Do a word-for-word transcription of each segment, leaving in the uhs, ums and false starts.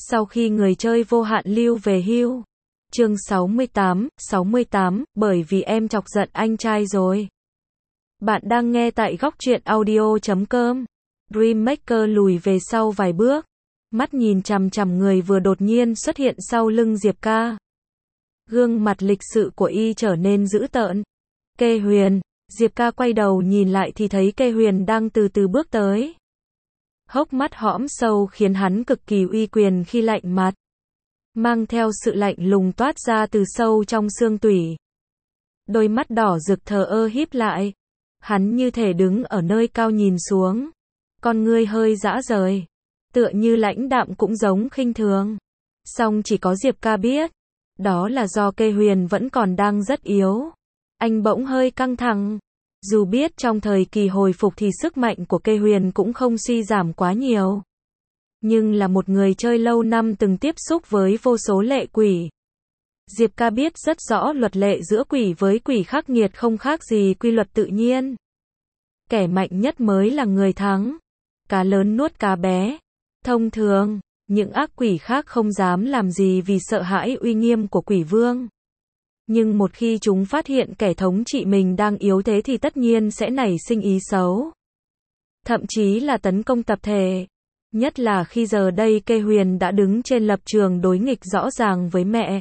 Sau khi người chơi vô hạn lưu về hưu. Chương sáu mươi tám, sáu mươi tám, bởi vì em chọc giận anh trai rồi. Bạn đang nghe tại góc truyện audio chấm com. Dreammaker lùi về sau vài bước, mắt nhìn chằm chằm người vừa đột nhiên xuất hiện sau lưng Diệp Ca. Gương mặt lịch sự của y trở nên dữ tợn. Kê Huyền, Diệp Ca quay đầu nhìn lại thì thấy Kê Huyền đang từ từ bước tới. Hốc mắt hõm sâu khiến hắn cực kỳ uy quyền khi lạnh mặt, mang theo sự lạnh lùng toát ra từ sâu trong xương tủy. Đôi mắt đỏ rực thờ ơ híp lại, hắn như thể đứng ở nơi cao nhìn xuống, con ngươi hơi dã rời, tựa như lãnh đạm cũng giống khinh thường. Song chỉ có Diệp Ca biết, đó là do Kê Huyền vẫn còn đang rất yếu. Anh bỗng hơi căng thẳng. Dù biết trong thời kỳ hồi phục thì sức mạnh của Kê Huyền cũng không suy giảm quá nhiều, nhưng là một người chơi lâu năm từng tiếp xúc với vô số lệ quỷ. Diệp Ca biết rất rõ luật lệ giữa quỷ với quỷ khắc nghiệt không khác gì quy luật tự nhiên. Kẻ mạnh nhất mới là người thắng. Cá lớn nuốt cá bé. Thông thường, những ác quỷ khác không dám làm gì vì sợ hãi uy nghiêm của quỷ vương. Nhưng một khi chúng phát hiện kẻ thống trị mình đang yếu thế thì tất nhiên sẽ nảy sinh ý xấu. Thậm chí là tấn công tập thể. Nhất là khi giờ đây Kê Huyền đã đứng trên lập trường đối nghịch rõ ràng với mẹ.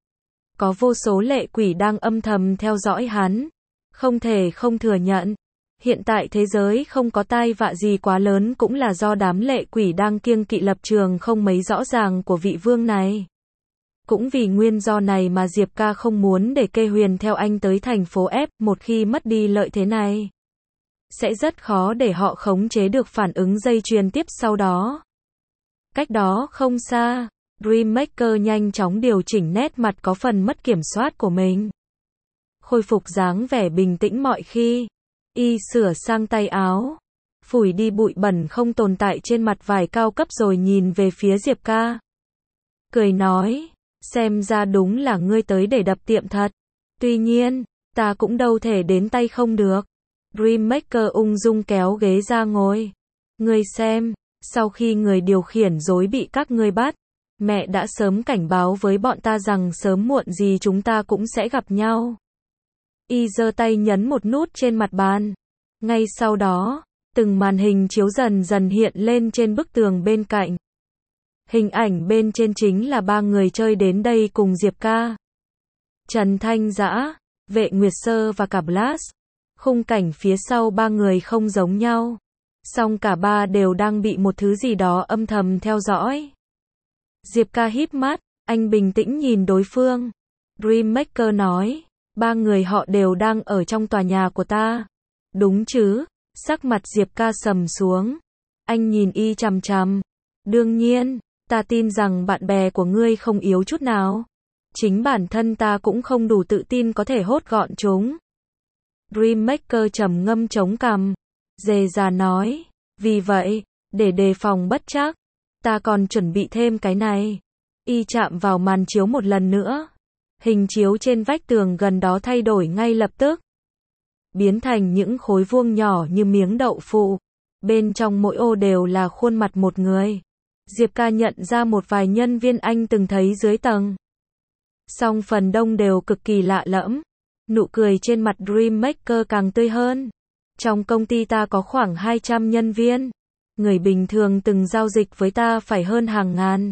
Có vô số lệ quỷ đang âm thầm theo dõi hắn. Không thể không thừa nhận. Hiện tại thế giới không có tai vạ gì quá lớn cũng là do đám lệ quỷ đang kiêng kỵ lập trường không mấy rõ ràng của vị vương này. Cũng vì nguyên do này mà Diệp Ca không muốn để Kê Huyền theo anh tới thành phố F, một khi mất đi lợi thế này, sẽ rất khó để họ khống chế được phản ứng dây chuyền tiếp sau đó. Cách đó không xa, Dreammaker nhanh chóng điều chỉnh nét mặt có phần mất kiểm soát của mình. Khôi phục dáng vẻ bình tĩnh mọi khi, y sửa sang tay áo, phủi đi bụi bẩn không tồn tại trên mặt vải cao cấp rồi nhìn về phía Diệp Ca. Cười nói, xem ra đúng là ngươi tới để đập tiệm thật. Tuy nhiên, ta cũng đâu thể đến tay không được. Dreammaker ung dung kéo ghế ra ngồi. Ngươi xem, sau khi người điều khiển rối bị các ngươi bắt, mẹ đã sớm cảnh báo với bọn ta rằng sớm muộn gì chúng ta cũng sẽ gặp nhau. Y giơ tay nhấn một nút trên mặt bàn. Ngay sau đó, từng màn hình chiếu dần dần hiện lên trên bức tường bên cạnh. Hình ảnh bên trên chính là ba người chơi đến đây cùng Diệp Ca. Trần Thanh Dã, Vệ Nguyệt Sơ và cả Blast. Khung cảnh phía sau ba người không giống nhau, song cả ba đều đang bị một thứ gì đó âm thầm theo dõi. Diệp Ca híp mắt, anh bình tĩnh nhìn đối phương. Dreammaker nói, ba người họ đều đang ở trong tòa nhà của ta. Đúng chứ? Sắc mặt Diệp Ca sầm xuống. Anh nhìn y chằm chằm. Đương nhiên, ta tin rằng bạn bè của ngươi không yếu chút nào. Chính bản thân ta cũng không đủ tự tin có thể hốt gọn chúng. Dreammaker trầm ngâm chống cằm, dè dà nói, vì vậy, để đề phòng bất trắc, ta còn chuẩn bị thêm cái này. Y chạm vào màn chiếu một lần nữa. Hình chiếu trên vách tường gần đó thay đổi ngay lập tức, biến thành những khối vuông nhỏ như miếng đậu phụ. Bên trong mỗi ô đều là khuôn mặt một người. Diệp Ca nhận ra một vài nhân viên anh từng thấy dưới tầng, song phần đông đều cực kỳ lạ lẫm. Nụ cười trên mặt Dreammaker càng tươi hơn. Trong công ty ta có khoảng hai trăm nhân viên. Người bình thường từng giao dịch với ta phải hơn hàng ngàn.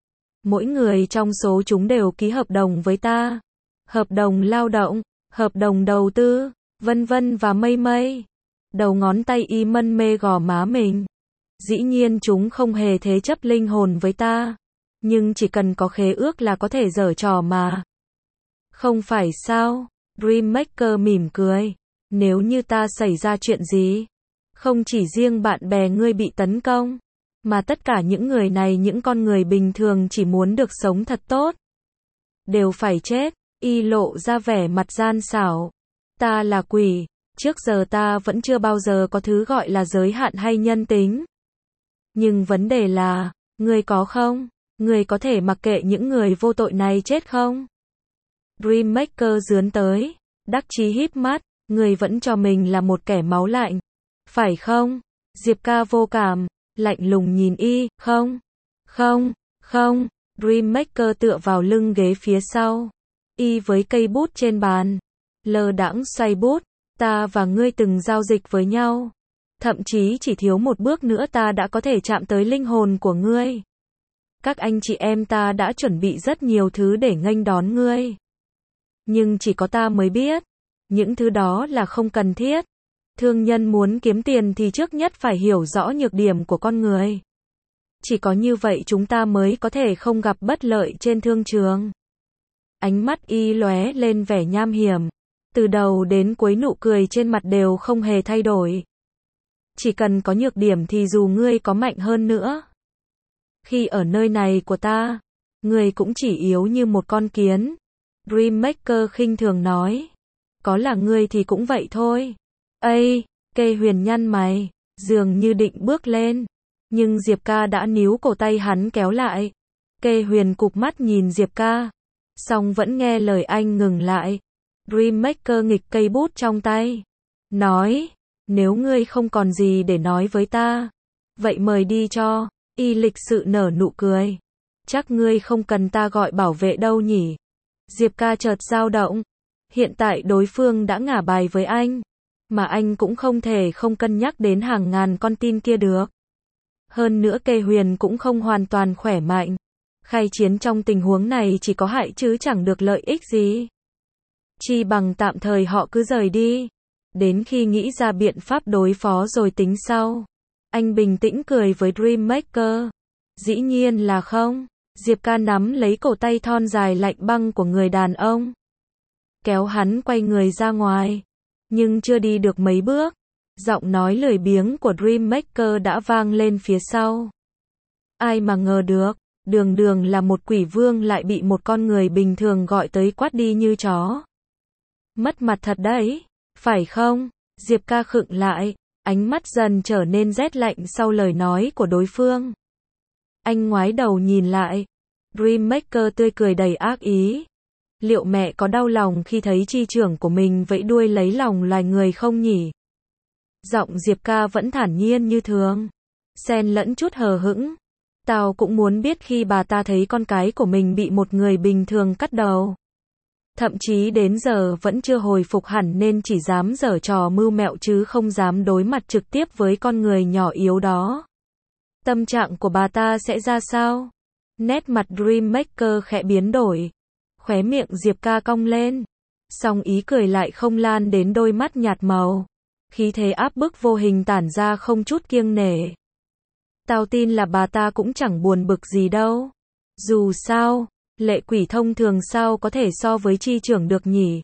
Mỗi người trong số chúng đều ký hợp đồng với ta. Hợp đồng lao động, hợp đồng đầu tư, vân vân và mây mây. Đầu ngón tay y mân mê gò má mình. Dĩ nhiên chúng không hề thế chấp linh hồn với ta. Nhưng chỉ cần có khế ước là có thể giở trò mà. Không phải sao? Dreammaker mỉm cười. Nếu như ta xảy ra chuyện gì, không chỉ riêng bạn bè ngươi bị tấn công, mà tất cả những người này, những con người bình thường chỉ muốn được sống thật tốt, đều phải chết. Y lộ ra vẻ mặt gian xảo. Ta là quỷ, trước giờ ta vẫn chưa bao giờ có thứ gọi là giới hạn hay nhân tính. Nhưng vấn đề là, ngươi có không? Ngươi có thể mặc kệ những người vô tội này chết không? Dreammaker dướn tới, đắc chí híp mắt, ngươi vẫn cho mình là một kẻ máu lạnh, phải không? Diệp Ca vô cảm, lạnh lùng nhìn y, không, không, Không, Dreammaker tựa vào lưng ghế phía sau. Y với cây bút trên bàn. Lơ đãng xoay bút. Ta và ngươi từng giao dịch với nhau. Thậm chí chỉ thiếu một bước nữa ta đã có thể chạm tới linh hồn của ngươi. Các anh chị em ta đã chuẩn bị rất nhiều thứ để nghênh đón ngươi. Nhưng chỉ có ta mới biết. Những thứ đó là không cần thiết. Thương nhân muốn kiếm tiền thì trước nhất phải hiểu rõ nhược điểm của con người. Chỉ có như vậy chúng ta mới có thể không gặp bất lợi trên thương trường. Ánh mắt Y lóe lên vẻ nham hiểm. Từ đầu đến cuối nụ cười trên mặt đều không hề thay đổi. Chỉ cần có nhược điểm thì dù ngươi có mạnh hơn nữa. Khi ở nơi này của ta, ngươi cũng chỉ yếu như một con kiến. Dreammaker khinh thường nói. Có là ngươi thì cũng vậy thôi. Ây, Kê Huyền nhăn mày, dường như định bước lên. Nhưng Diệp Ca đã níu cổ tay hắn kéo lại. Kê Huyền cụp mắt nhìn Diệp Ca. Song vẫn nghe lời anh ngừng lại. Dreammaker nghịch cây bút trong tay. Nói, nếu ngươi không còn gì để nói với ta, vậy mời đi cho. Y lịch sự nở nụ cười. Chắc ngươi không cần ta gọi bảo vệ đâu nhỉ. Diệp Ca chợt dao động. Hiện tại đối phương đã ngả bài với anh. Mà anh cũng không thể không cân nhắc đến hàng ngàn con tin kia được. Hơn nữa Kê Huyền cũng không hoàn toàn khỏe mạnh. Khai chiến trong tình huống này chỉ có hại chứ chẳng được lợi ích gì. Chi bằng tạm thời họ cứ rời đi. Đến khi nghĩ ra biện pháp đối phó rồi tính sau. Anh bình tĩnh cười với Dreammaker. Dĩ nhiên là không. Diệp Ca nắm lấy cổ tay thon dài lạnh băng của người đàn ông. Kéo hắn quay người ra ngoài. Nhưng chưa đi được mấy bước. Giọng nói lười biếng của Dreammaker đã vang lên phía sau. Ai mà ngờ được. Đường đường là một quỷ vương lại bị một con người bình thường gọi tới quát đi như chó. Mất mặt thật đấy. Phải không? Diệp Ca khựng lại. Ánh mắt dần trở nên rét lạnh sau lời nói của đối phương. Anh ngoái đầu nhìn lại. Dreammaker tươi cười đầy ác ý. Liệu mẹ có đau lòng khi thấy chi trưởng của mình vẫy đuôi lấy lòng loài người không nhỉ? Giọng Diệp Ca vẫn thản nhiên như thường. Xen lẫn chút hờ hững. Tao cũng muốn biết khi bà ta thấy con cái của mình bị một người bình thường cắt đầu. Thậm chí đến giờ vẫn chưa hồi phục hẳn nên chỉ dám giở trò mưu mẹo chứ không dám đối mặt trực tiếp với con người nhỏ yếu đó. Tâm trạng của bà ta sẽ ra sao? Nét mặt Dreammaker khẽ biến đổi. Khóe miệng Diệp Ca cong lên. Song ý cười lại không lan đến đôi mắt nhạt màu. Khí thế áp bức vô hình tản ra không chút kiêng nể. Tao tin là bà ta cũng chẳng buồn bực gì đâu. Dù sao, lệ quỷ thông thường sao có thể so với chi trưởng được nhỉ?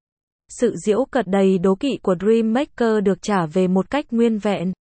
Sự giễu cợt đầy đố kỵ của Dreammaker được trả về một cách nguyên vẹn.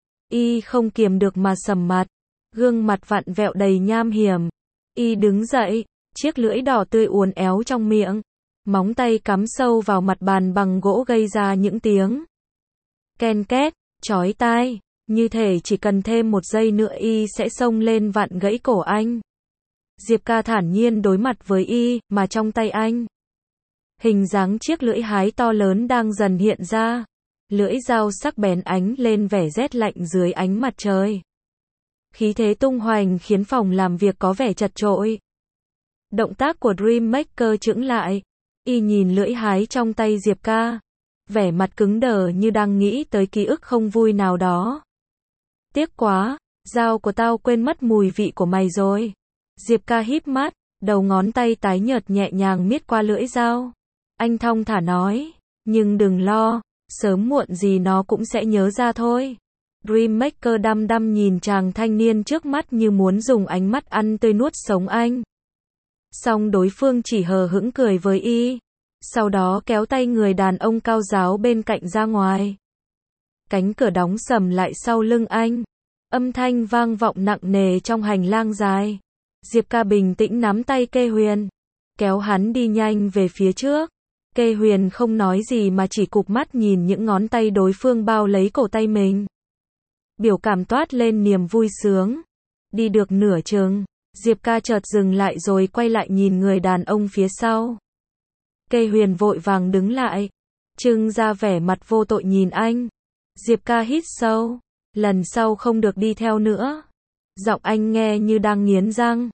Y không kiềm được mà sầm mặt. Gương mặt vặn vẹo đầy nham hiểm. Y đứng dậy, chiếc lưỡi đỏ tươi uốn éo trong miệng. Móng tay cắm sâu vào mặt bàn bằng gỗ gây ra những tiếng ken két, chói tai. Như thể chỉ cần thêm một giây nữa Y sẽ xông lên vặn gãy cổ anh. Diệp Ca thản nhiên đối mặt với Y, mà trong tay anh. Hình dáng chiếc lưỡi hái to lớn đang dần hiện ra. Lưỡi dao sắc bén ánh lên vẻ rét lạnh dưới ánh mặt trời. Khí thế tung hoành khiến phòng làm việc có vẻ chật chội. Động tác của Dreammaker chững lại. Y nhìn lưỡi hái trong tay Diệp Ca. Vẻ mặt cứng đờ như đang nghĩ tới ký ức không vui nào đó. Tiếc quá, dao của tao quên mất mùi vị của mày rồi. Diệp Ca híp mắt, đầu ngón tay tái nhợt nhẹ nhàng miết qua lưỡi dao. Anh thong thả nói, nhưng đừng lo, sớm muộn gì nó cũng sẽ nhớ ra thôi. Dreammaker đăm đăm nhìn chàng thanh niên trước mắt như muốn dùng ánh mắt ăn tươi nuốt sống anh. Song đối phương chỉ hờ hững cười với Y. Sau đó kéo tay người đàn ông cao ráo bên cạnh ra ngoài. Cánh cửa đóng sầm lại sau lưng anh. Âm thanh vang vọng nặng nề trong hành lang dài. Diệp Ca bình tĩnh nắm tay Kê Huyền. Kéo hắn đi nhanh về phía trước. Kê Huyền không nói gì mà chỉ cụp mắt nhìn những ngón tay đối phương bao lấy cổ tay mình. Biểu cảm toát lên niềm vui sướng. Đi được nửa chừng, Diệp Ca chợt dừng lại rồi quay lại nhìn người đàn ông phía sau. Kê Huyền vội vàng đứng lại. Trưng ra vẻ mặt vô tội nhìn anh. Diệp Ca hít sâu. Lần sau không được đi theo nữa. Giọng anh nghe như đang nghiến răng.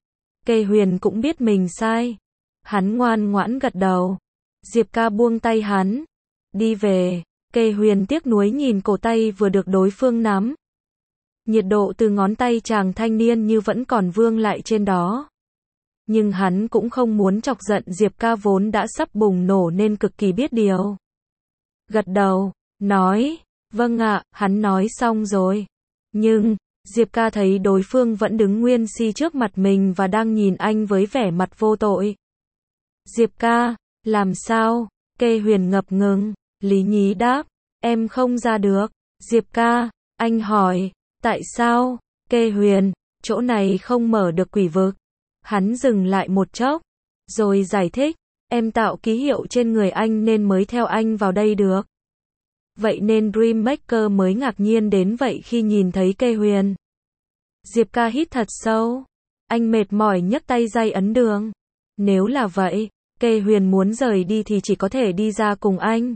Kê Huyền cũng biết mình sai. Hắn ngoan ngoãn gật đầu. Diệp ca buông tay hắn. Đi về. Kê Huyền tiếc nuối nhìn cổ tay vừa được đối phương nắm. Nhiệt độ từ ngón tay chàng thanh niên như vẫn còn vương lại trên đó. Nhưng hắn cũng không muốn chọc giận Diệp ca vốn đã sắp bùng nổ nên cực kỳ biết điều. Gật đầu, nói, vâng ạ, hắn nói xong rồi. Nhưng, Diệp ca thấy đối phương vẫn đứng nguyên si trước mặt mình và đang nhìn anh với vẻ mặt vô tội. Diệp ca, làm sao? Kê Huyền ngập ngừng, lý nhí đáp, em không ra được. Diệp ca, anh hỏi, tại sao? Kê Huyền, chỗ này không mở được quỷ vực. Hắn dừng lại một chốc, rồi giải thích, em tạo ký hiệu trên người anh nên mới theo anh vào đây được. Vậy nên Dream Maker mới ngạc nhiên đến vậy khi nhìn thấy Kê Huyền. Diệp ca hít thật sâu. Anh mệt mỏi nhấc tay dây ấn đường. Nếu là vậy, Kê Huyền muốn rời đi thì chỉ có thể đi ra cùng anh.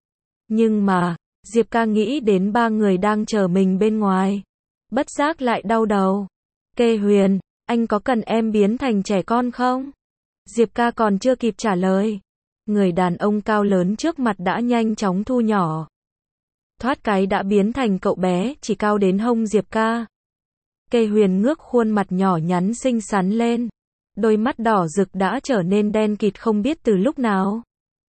Nhưng mà, Diệp ca nghĩ đến ba người đang chờ mình bên ngoài. Bất giác lại đau đầu. Kê Huyền, anh có cần em biến thành trẻ con không? Diệp ca còn chưa kịp trả lời. Người đàn ông cao lớn trước mặt đã nhanh chóng thu nhỏ. Thoát cái đã biến thành cậu bé, chỉ cao đến hông Diệp ca. Kê Huyền ngước khuôn mặt nhỏ nhắn xinh xắn lên. Đôi mắt đỏ rực đã trở nên đen kịt không biết từ lúc nào.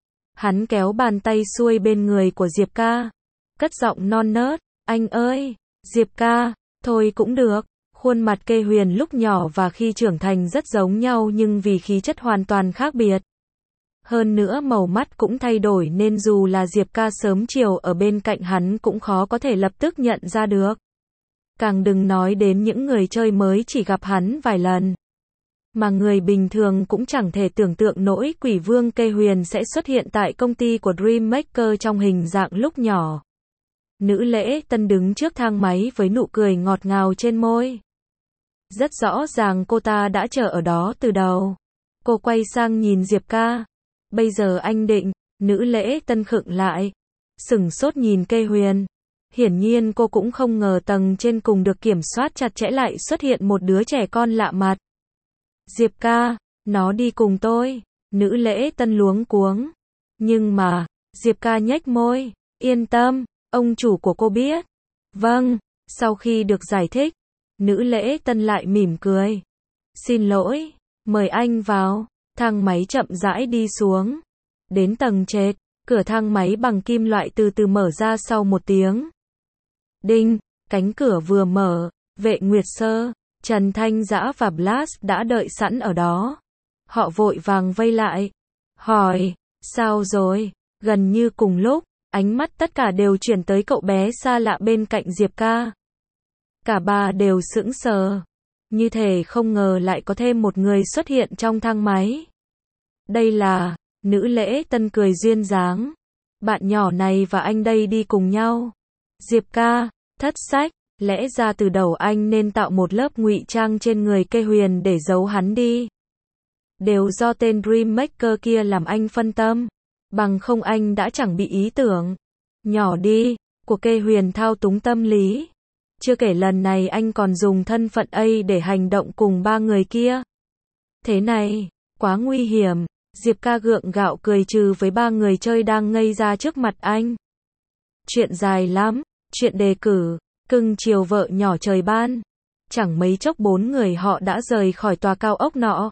Hắn kéo bàn tay xuôi bên người của Diệp ca. Cất giọng non nớt, anh ơi, Diệp ca, thôi cũng được. Khuôn mặt Kê Huyền lúc nhỏ và khi trưởng thành rất giống nhau nhưng vì khí chất hoàn toàn khác biệt. Hơn nữa màu mắt cũng thay đổi nên dù là Diệp ca sớm chiều ở bên cạnh hắn cũng khó có thể lập tức nhận ra được. Càng đừng nói đến những người chơi mới chỉ gặp hắn vài lần. Mà người bình thường cũng chẳng thể tưởng tượng nổi quỷ vương Kê Huyền sẽ xuất hiện tại công ty của Dream Maker trong hình dạng lúc nhỏ. Nữ lễ tân đứng trước thang máy với nụ cười ngọt ngào trên môi. Rất rõ ràng cô ta đã chờ ở đó từ đầu. Cô quay sang nhìn Diệp ca. Bây giờ anh định, nữ lễ tân khựng lại. Sửng sốt nhìn Kê Huyền. Hiển nhiên cô cũng không ngờ tầng trên cùng được kiểm soát chặt chẽ lại xuất hiện một đứa trẻ con lạ mặt. Diệp ca, nó đi cùng tôi. Nữ lễ tân luống cuống. Nhưng mà, Diệp ca nhếch môi. Yên tâm, ông chủ của cô biết. Vâng, sau khi được giải thích. Nữ lễ tân lại mỉm cười. Xin lỗi, mời anh vào. Thang máy chậm rãi đi xuống. Đến tầng trệt, cửa thang máy bằng kim loại từ từ mở ra sau một tiếng. Đinh, cánh cửa vừa mở, Vệ Nguyệt Sơ, Trần Thanh Dã và Blast đã đợi sẵn ở đó. Họ vội vàng vây lại. Hỏi, sao rồi? Gần như cùng lúc, ánh mắt tất cả đều chuyển tới cậu bé xa lạ bên cạnh Diệp ca. Cả ba đều sững sờ. Như thể không ngờ lại có thêm một người xuất hiện trong thang máy. Đây là, nữ lễ tân cười duyên dáng. Bạn nhỏ này và anh đây đi cùng nhau. Diệp ca, thất sách, lẽ ra từ đầu anh nên tạo một lớp ngụy trang trên người Kê Huyền để giấu hắn đi. Đều do tên Dream Maker kia làm anh phân tâm. Bằng không anh đã chẳng bị ý tưởng. Nhỏ đi, của Kê Huyền thao túng tâm lý. Chưa kể lần này anh còn dùng thân phận A để hành động cùng ba người kia. Thế này, quá nguy hiểm. Diệp ca gượng gạo cười trừ với ba người chơi đang ngây ra trước mặt anh. Chuyện dài lắm, chuyện đề cử, cưng chiều vợ nhỏ trời ban. Chẳng mấy chốc bốn người họ đã rời khỏi tòa cao ốc nọ.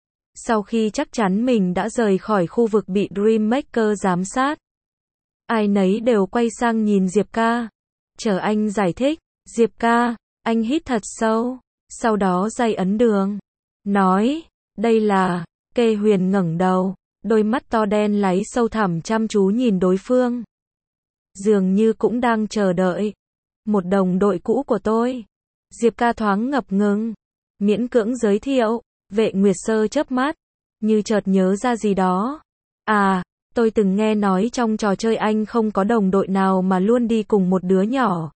Sau khi chắc chắn mình đã rời khỏi khu vực bị Dream Maker giám sát. Ai nấy đều quay sang nhìn Diệp ca. Chờ anh giải thích. Diệp ca, anh hít thật sâu. Sau đó dây ấn đường. Nói, đây là... Kê Huyền ngẩng đầu, đôi mắt to đen láy sâu thẳm chăm chú nhìn đối phương. Dường như cũng đang chờ đợi. Một đồng đội cũ của tôi. Diệp ca thoáng ngập ngừng. Miễn cưỡng giới thiệu. Vệ Nguyệt Sơ chớp mắt. Như chợt nhớ ra gì đó. À, tôi từng nghe nói trong trò chơi anh không có đồng đội nào mà luôn đi cùng một đứa nhỏ.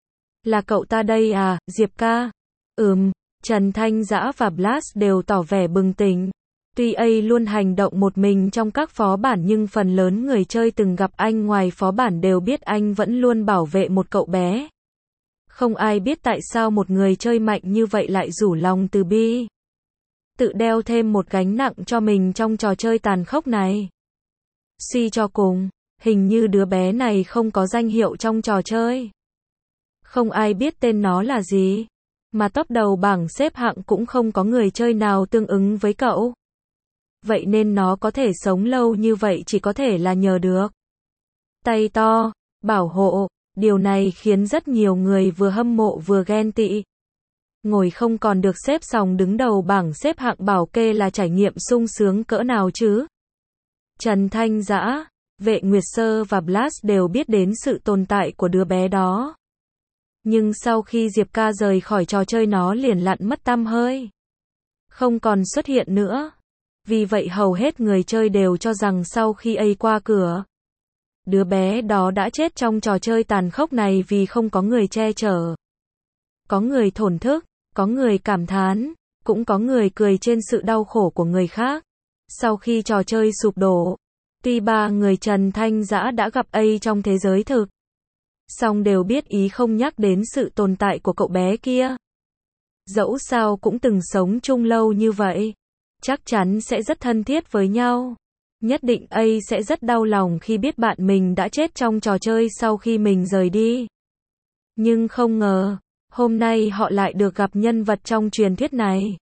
Là cậu ta đây à, Diệp ca? Ừm, Trần Thanh Dã và Blast đều tỏ vẻ bừng tỉnh. Tuy A luôn hành động một mình trong các phó bản nhưng phần lớn người chơi từng gặp anh ngoài phó bản đều biết anh vẫn luôn bảo vệ một cậu bé. Không ai biết tại sao một người chơi mạnh như vậy lại rủ lòng từ bi. tự đeo thêm một gánh nặng cho mình trong trò chơi tàn khốc này. Suy cho cùng, hình như đứa bé này không có danh hiệu trong trò chơi. Không ai biết tên nó là gì, mà top đầu bảng xếp hạng cũng không có người chơi nào tương ứng với cậu. Vậy nên nó có thể sống lâu như vậy chỉ có thể là nhờ được tay to, bảo hộ. Điều này khiến rất nhiều người vừa hâm mộ vừa ghen tị. Ngồi không còn được xếp sòng đứng đầu bảng xếp hạng bảo kê là trải nghiệm sung sướng cỡ nào chứ. Trần Thanh Dã, Vệ Nguyệt Sơ và Blast đều biết đến sự tồn tại của đứa bé đó. Nhưng sau khi Diệp Ca rời khỏi trò chơi nó liền lặn mất tăm hơi. Không còn xuất hiện nữa. Vì vậy hầu hết người chơi đều cho rằng sau khi A qua cửa, đứa bé đó đã chết trong trò chơi tàn khốc này vì không có người che chở. Có người thổn thức, có người cảm thán, cũng có người cười trên sự đau khổ của người khác. Sau khi trò chơi sụp đổ, tuy ba người Trần Thanh Dã đã gặp A trong thế giới thực, song đều biết ý không nhắc đến sự tồn tại của cậu bé kia. Dẫu sao cũng từng sống chung lâu như vậy, chắc chắn sẽ rất thân thiết với nhau. Nhất định A sẽ rất đau lòng khi biết bạn mình đã chết trong trò chơi sau khi mình rời đi. Nhưng không ngờ, hôm nay họ lại được gặp nhân vật trong truyền thuyết này.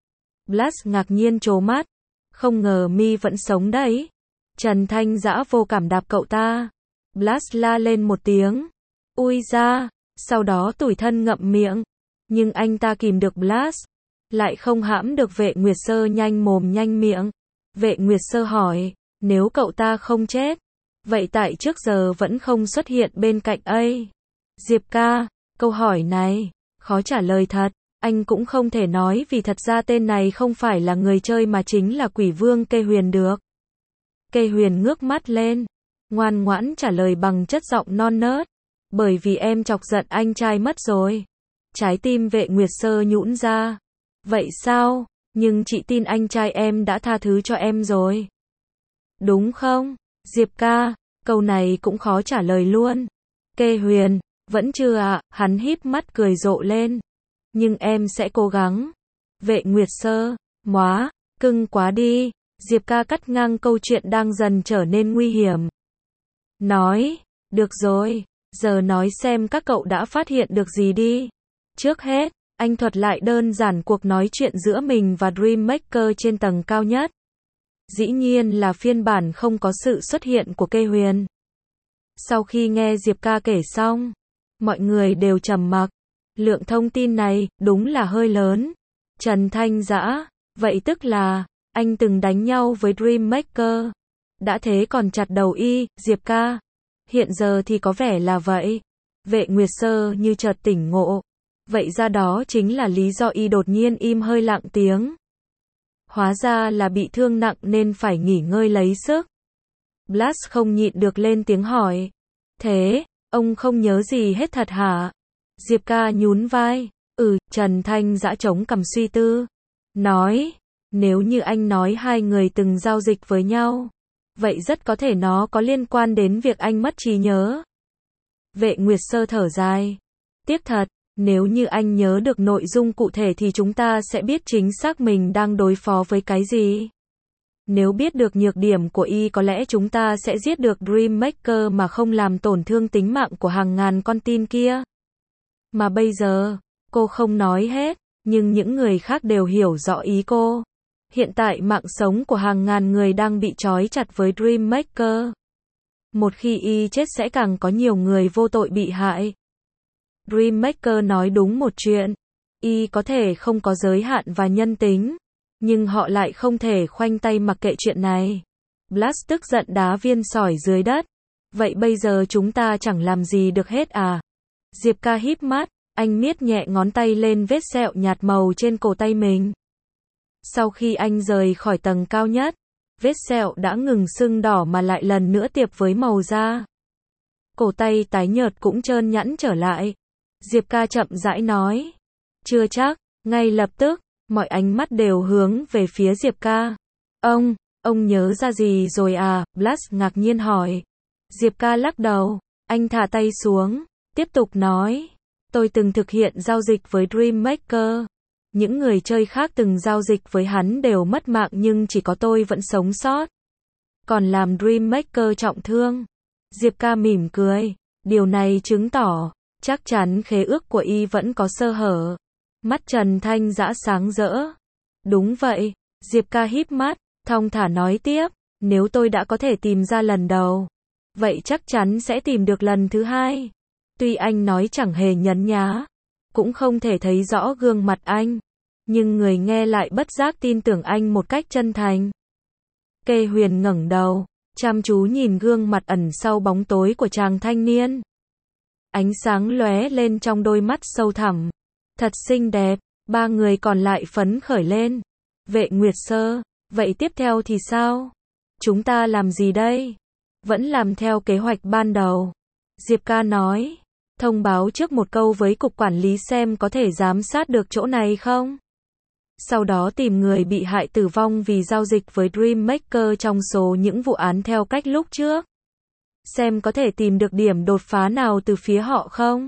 Blast ngạc nhiên trố mắt. Không ngờ mi vẫn sống đấy. Trần Thanh Dã vô cảm đạp cậu ta. Blast la lên một tiếng. Ui da, sau đó tủi thân ngậm miệng. Nhưng anh ta kìm được Blast, lại không hãm được Vệ Nguyệt Sơ nhanh mồm nhanh miệng. Vệ Nguyệt Sơ hỏi, nếu cậu ta không chết, vậy tại trước giờ vẫn không xuất hiện bên cạnh A. Diệp Ca, câu hỏi này, khó trả lời thật, anh cũng không thể nói vì thật ra tên này không phải là người chơi mà chính là Quỷ Vương Kê Huyền được. Kê Huyền ngước mắt lên, ngoan ngoãn trả lời bằng chất giọng non nớt, bởi vì em chọc giận anh trai mất rồi. Trái tim Vệ Nguyệt Sơ nhũn ra. Vậy sao? Nhưng chị tin anh trai em đã tha thứ cho em rồi. Đúng không? Diệp Ca, câu này cũng khó trả lời luôn. Kê Huyền, vẫn chưa ạ, à, hắn híp mắt cười rộ lên. Nhưng em sẽ cố gắng. Vệ Nguyệt Sơ, móa, cưng quá đi. Diệp Ca cắt ngang câu chuyện đang dần trở nên nguy hiểm. Nói, được rồi, giờ nói xem các cậu đã phát hiện được gì đi. Trước hết, anh thuật lại đơn giản cuộc nói chuyện giữa mình và Dream Maker trên tầng cao nhất. Dĩ nhiên là phiên bản không có sự xuất hiện của Kê Huyền. Sau khi nghe Diệp Ca kể xong, mọi người đều trầm mặc. Lượng thông tin này, đúng là hơi lớn. Trần Thanh Dã, vậy tức là, anh từng đánh nhau với Dream Maker. Đã thế còn chặt đầu y, Diệp Ca. Hiện giờ thì có vẻ là vậy. Vệ Nguyệt Sơ như chợt tỉnh ngộ. Vậy ra đó chính là lý do y đột nhiên im hơi lặng tiếng. Hóa ra là bị thương nặng nên phải nghỉ ngơi lấy sức. Blast không nhịn được lên tiếng hỏi. Thế, ông không nhớ gì hết thật hả? Diệp Ca nhún vai. Ừ, Trần Thanh Dã chống cằm suy tư. Nói, nếu như anh nói hai người từng giao dịch với nhau, vậy rất có thể nó có liên quan đến việc anh mất trí nhớ. Vệ Nguyệt Sơ thở dài. Tiếc thật. Nếu như anh nhớ được nội dung cụ thể thì chúng ta sẽ biết chính xác mình đang đối phó với cái gì. Nếu biết được nhược điểm của y có lẽ chúng ta sẽ giết được Dream Maker mà không làm tổn thương tính mạng của hàng ngàn con tin kia. Mà bây giờ, cô không nói hết, nhưng những người khác đều hiểu rõ ý cô. Hiện tại mạng sống của hàng ngàn người đang bị trói chặt với Dream Maker. Một khi y chết sẽ càng có nhiều người vô tội bị hại. Dream Maker nói đúng một chuyện, y có thể không có giới hạn và nhân tính, nhưng họ lại không thể khoanh tay mặc kệ chuyện này. Blast tức giận đá viên sỏi dưới đất. Vậy bây giờ chúng ta chẳng làm gì được hết à? Diệp Ca híp mắt, anh miết nhẹ ngón tay lên vết sẹo nhạt màu trên cổ tay mình. Sau khi anh rời khỏi tầng cao nhất, vết sẹo đã ngừng sưng đỏ mà lại lần nữa tiệp với màu da. Cổ tay tái nhợt cũng trơn nhẵn trở lại. Diệp Ca chậm rãi nói. Chưa chắc, ngay lập tức, mọi ánh mắt đều hướng về phía Diệp Ca. Ông, ông nhớ ra gì rồi à? Blast ngạc nhiên hỏi. Diệp Ca lắc đầu, anh thả tay xuống, tiếp tục nói. Tôi từng thực hiện giao dịch với Dream Maker. Những người chơi khác từng giao dịch với hắn đều mất mạng nhưng chỉ có tôi vẫn sống sót. Còn làm Dream Maker trọng thương. Diệp ca mỉm cười. Điều này chứng tỏ, chắc chắn khế ước của y vẫn có sơ hở. Mắt Trần Thanh Dã sáng rỡ. Đúng vậy, Diệp ca híp mắt, thong thả nói tiếp, nếu tôi đã có thể tìm ra lần đầu, vậy chắc chắn sẽ tìm được lần thứ hai. Tuy anh nói chẳng hề nhấn nhá, cũng không thể thấy rõ gương mặt anh, nhưng người nghe lại bất giác tin tưởng anh một cách chân thành. Kê Huyền ngẩng đầu, chăm chú nhìn gương mặt ẩn sau bóng tối của chàng thanh niên. Ánh sáng lóe lên trong đôi mắt sâu thẳm. Thật xinh đẹp, ba người còn lại phấn khởi lên. Vệ Nguyệt Sơ, vậy tiếp theo thì sao? Chúng ta làm gì đây? Vẫn làm theo kế hoạch ban đầu. Diệp ca nói, thông báo trước một câu với cục quản lý xem có thể giám sát được chỗ này không? Sau đó tìm người bị hại tử vong vì giao dịch với Dream Maker trong số những vụ án theo cách lúc trước. Xem có thể tìm được điểm đột phá nào từ phía họ không?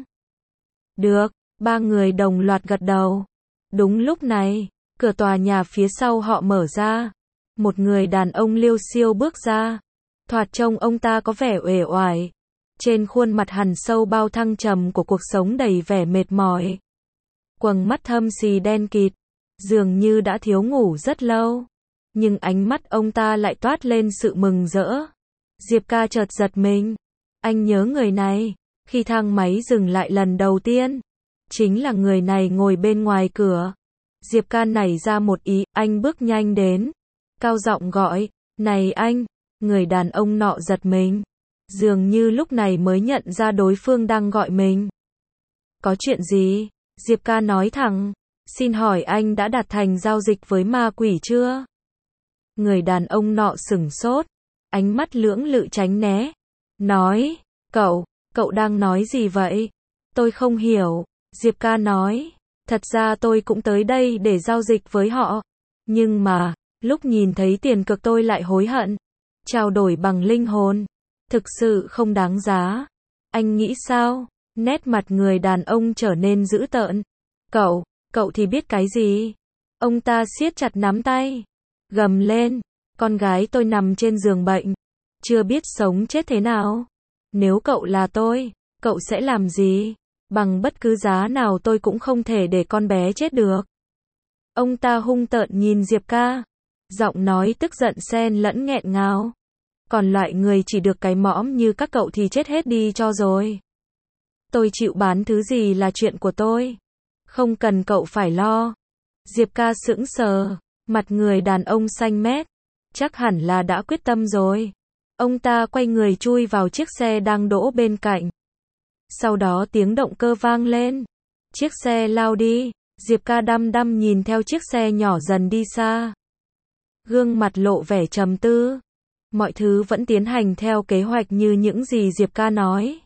Được, ba người đồng loạt gật đầu. Đúng lúc này, cửa tòa nhà phía sau họ mở ra. Một người đàn ông liêu xiêu bước ra. Thoạt trông ông ta có vẻ uể oải. Trên khuôn mặt hằn sâu bao thăng trầm của cuộc sống đầy vẻ mệt mỏi. Quầng mắt thâm xì đen kịt, dường như đã thiếu ngủ rất lâu. Nhưng ánh mắt ông ta lại toát lên sự mừng rỡ. Diệp ca chợt giật mình. Anh nhớ người này. Khi thang máy dừng lại lần đầu tiên, chính là người này ngồi bên ngoài cửa. Diệp ca nảy ra một ý, anh bước nhanh đến. Cao giọng gọi, này anh. Người đàn ông nọ giật mình. Dường như lúc này mới nhận ra đối phương đang gọi mình. Có chuyện gì? Diệp ca nói thẳng. Xin hỏi anh đã đạt thành giao dịch với ma quỷ chưa? Người đàn ông nọ sửng sốt. Ánh mắt lưỡng lự tránh né. Nói, cậu, cậu đang nói gì vậy? Tôi không hiểu. Diệp ca nói, thật ra tôi cũng tới đây để giao dịch với họ. Nhưng mà, lúc nhìn thấy tiền cược tôi lại hối hận. Trao đổi bằng linh hồn. Thực sự không đáng giá. Anh nghĩ sao? Nét mặt người đàn ông trở nên dữ tợn. Cậu, cậu thì biết cái gì? Ông ta siết chặt nắm tay. Gầm lên. Con gái tôi nằm trên giường bệnh. Chưa biết sống chết thế nào. Nếu cậu là tôi, cậu sẽ làm gì? Bằng bất cứ giá nào tôi cũng không thể để con bé chết được. Ông ta hung tợn nhìn Diệp ca. Giọng nói tức giận xen lẫn nghẹn ngào. Còn loại người chỉ được cái mõm như các cậu thì chết hết đi cho rồi. Tôi chịu bán thứ gì là chuyện của tôi. Không cần cậu phải lo. Diệp ca sững sờ. Mặt người đàn ông xanh mét. Chắc hẳn là đã quyết tâm rồi. Ông ta quay người chui vào chiếc xe đang đỗ bên cạnh. Sau đó tiếng động cơ vang lên. Chiếc xe lao đi. Diệp ca đăm đăm nhìn theo chiếc xe nhỏ dần đi xa. Gương mặt lộ vẻ trầm tư. Mọi thứ vẫn tiến hành theo kế hoạch như những gì Diệp ca nói.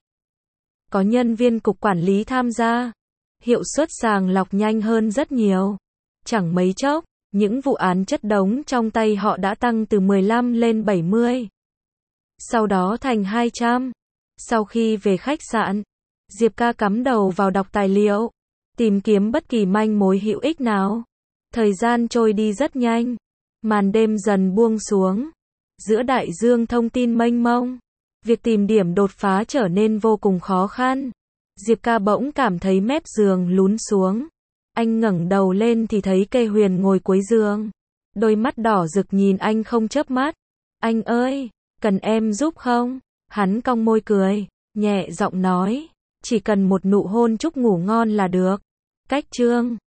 Có nhân viên cục quản lý tham gia. Hiệu suất sàng lọc nhanh hơn rất nhiều. Chẳng mấy chốc, những vụ án chất đống trong tay họ đã tăng từ mười lăm lên bảy mươi. Sau đó thành hai trăm. Sau khi về khách sạn, Diệp ca cắm đầu vào đọc tài liệu, tìm kiếm bất kỳ manh mối hữu ích nào. Thời gian trôi đi rất nhanh. Màn đêm dần buông xuống. Giữa đại dương thông tin mênh mông, việc tìm điểm đột phá trở nên vô cùng khó khăn. Diệp ca bỗng cảm thấy mép giường lún xuống. Anh ngẩng đầu lên thì thấy Kê Huyền ngồi cuối giường. Đôi mắt đỏ rực nhìn anh không chớp mắt. Anh ơi, cần em giúp không? Hắn cong môi cười, nhẹ giọng nói. Chỉ cần một nụ hôn chúc ngủ ngon là được. Cách chương